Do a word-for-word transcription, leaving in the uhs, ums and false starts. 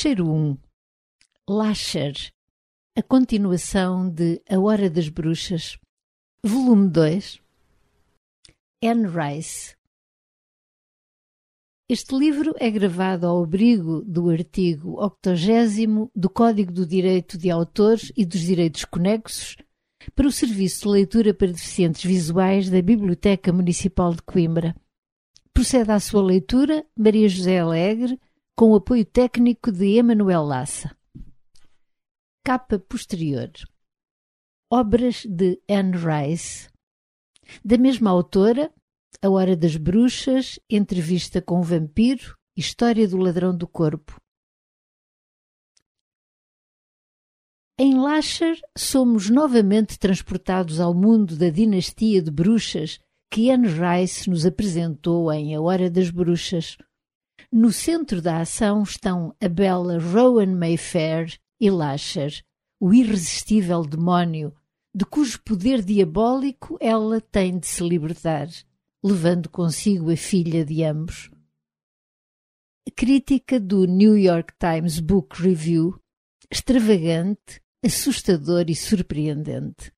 Fecheiro um. Lasher, a continuação de A Hora das Bruxas. Volume dois. Anne Rice. Este livro é gravado ao abrigo do artigo octogésimo do Código do Direito de Autor e dos Direitos Conexos para o Serviço de Leitura para Deficientes Visuais da Biblioteca Municipal de Coimbra. Procede à sua leitura Maria José Alegre, com o apoio técnico de Emanuel Lassa. Capa posterior. Obras de Anne Rice. Da mesma autora, A Hora das Bruxas, Entrevista com o Vampiro, História do Ladrão do Corpo. Em Lasher, somos novamente transportados ao mundo da dinastia de bruxas que Anne Rice nos apresentou em A Hora das Bruxas. No centro da ação estão a bela Rowan Mayfair e Lasher, o irresistível demónio, de cujo poder diabólico ela tem de se libertar, levando consigo a filha de ambos. Crítica do New York Times Book Review, extravagante, assustador e surpreendente.